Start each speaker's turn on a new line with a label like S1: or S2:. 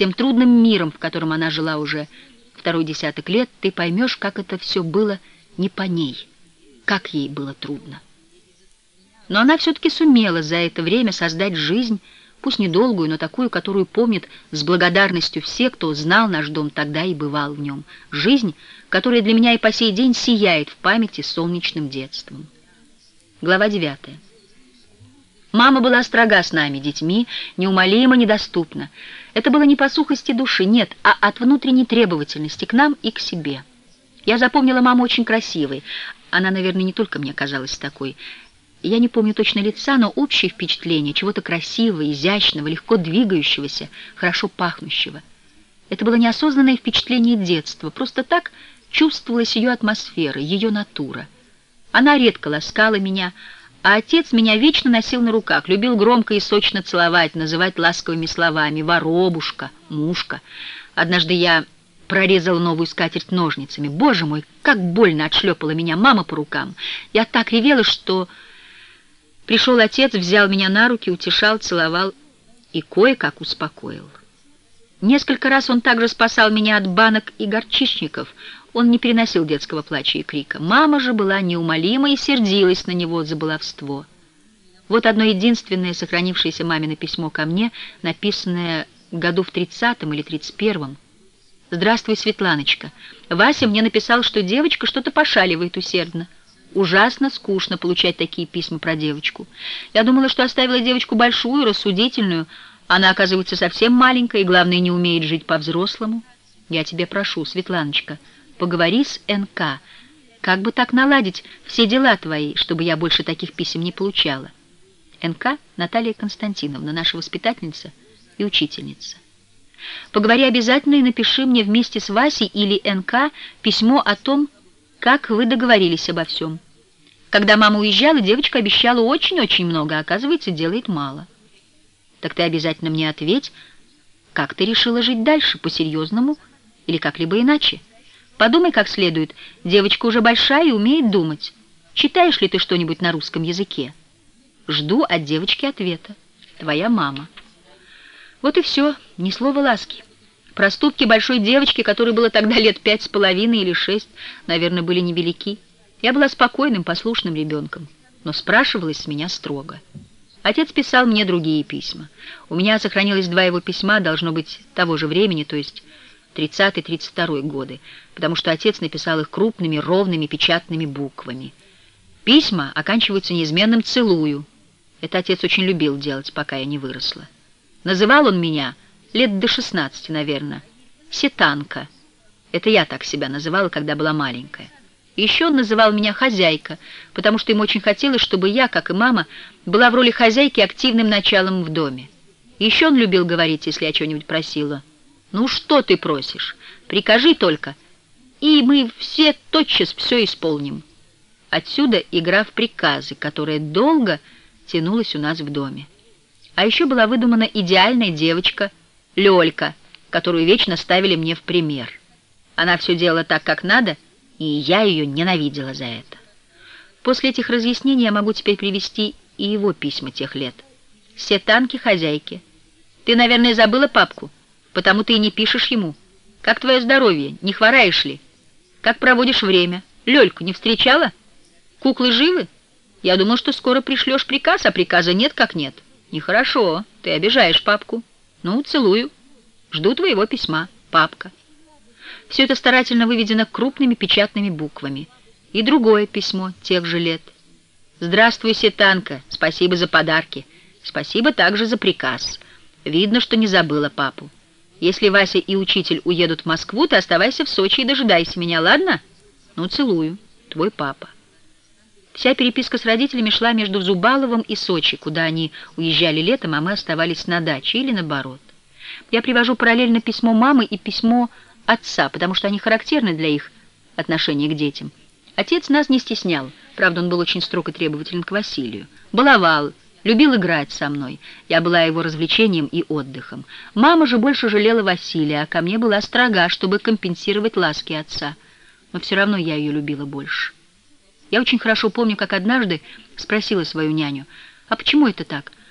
S1: тем трудным миром, в котором она жила уже второй десяток лет, ты поймешь, как это все было не по ней, как ей было трудно. Но она все-таки сумела за это время создать жизнь, пусть недолгую, но такую, которую помнят с благодарностью все, кто знал наш дом тогда и бывал в нем. Жизнь, которая для меня и по сей день сияет в памяти солнечным детством. Глава 9. Мама была строга с нами, детьми, неумолимо недоступна. Это было не по сухости души, нет, а от внутренней требовательности к нам и к себе. Я запомнила маму очень красивой. Она, наверное, не только мне казалась такой. Я не помню точно лица, но общее впечатление чего-то красивого, изящного, легко двигающегося, хорошо пахнущего. Это было неосознанное впечатление детства, просто так чувствовалась ее атмосфера, ее натура. Она редко ласкала меня, а отец меня вечно носил на руках, любил громко и сочно целовать, называть ласковыми словами «воробушка», «мушка». Однажды я прорезала новую скатерть ножницами. Боже мой, как больно отшлепала меня мама по рукам. Я так ревела, что... Пришел отец, взял меня на руки, утешал, целовал и кое-как успокоил. Несколько раз он также спасал меня от банок и горчичников. Он не переносил детского плача и крика. Мама же была неумолима и сердилась на него за баловство. Вот одно единственное сохранившееся мамино письмо ко мне, написанное году в 30-м или 31-м. «Здравствуй, Светланочка. Вася мне написал, что девочка что-то пошаливает усердно. Ужасно скучно получать такие письма про девочку. Я думала, что оставила девочку большую, рассудительную. Она, оказывается, совсем маленькая и, главное, не умеет жить по-взрослому. Я тебя прошу, Светланочка, поговори с НК. Как бы так наладить все дела твои, чтобы я больше таких писем не получала? НК Наталья Константиновна, наша воспитательница и учительница. Поговори обязательно и напиши мне вместе с Васей или НК письмо о том, как вы договорились обо всем. Когда мама уезжала, девочка обещала очень-очень много, а оказывается, делает мало. Так ты обязательно мне ответь, как ты решила жить дальше, по-серьезному или как-либо иначе. Подумай как следует, девочка уже большая и умеет думать. Читаешь ли ты что-нибудь на русском языке? Жду от девочки ответа. Твоя мама». Вот и все, ни слова ласки. Проступки большой девочки, которой было тогда лет 5,5 или 6, наверное, были невелики. Я была спокойным, послушным ребенком, но спрашивалось с меня строго. Отец писал мне другие письма. У меня сохранилось 2 его письма, должно быть, того же времени, то есть 30-32 годы, потому что отец написал их крупными, ровными, печатными буквами. Письма оканчиваются неизменным «целую». Это отец очень любил делать, пока я не выросла. Называл он меня... лет до 16, наверное. Сетанка. Это я так себя называла, когда была маленькая. И еще он называл меня хозяйка, потому что им очень хотелось, чтобы я, как и мама, была в роли хозяйки активным началом в доме. И еще он любил говорить, если я что-нибудь просила. «Ну что ты просишь? Прикажи только, и мы все тотчас все исполним». Отсюда игра в приказы, которая долго тянулась у нас в доме. А еще была выдумана идеальная девочка Лёлька, которую вечно ставили мне в пример. Она все делала так, как надо, и я ее ненавидела за это. После этих разъяснений я могу теперь привести и его письма тех лет. Сетанки хозяйки. Ты, наверное, забыла папку, потому ты и не пишешь ему. Как твое здоровье? Не хвораешь ли? Как проводишь время? Лёльку не встречала? Куклы живы? Я думал, что скоро пришлешь приказ, а приказа нет как нет. Нехорошо, ты обижаешь папку. Ну, целую. Жду твоего письма, папка. Все это старательно выведено крупными печатными буквами. И другое письмо тех же лет. Здравствуй, Сетанка, спасибо за подарки. Спасибо также за приказ. Видно, что не забыла папу. Если Вася и учитель уедут в Москву, ты оставайся в Сочи и дожидайся меня, ладно? Ну, целую. Твой папа. Вся переписка с родителями шла между Зубаловым и Сочи, куда они уезжали летом, а мы оставались на даче, или наоборот. Я привожу параллельно письмо мамы и письмо отца, потому что они характерны для их отношения к детям. Отец нас не стеснял, правда, он был очень строг и требователен к Василию. Баловал, любил играть со мной, я была его развлечением и отдыхом. Мама же больше жалела Василия, а ко мне была строга, чтобы компенсировать ласки отца. Но все равно я ее любила больше. Я очень хорошо помню, как однажды спросила свою няню: «А почему это так?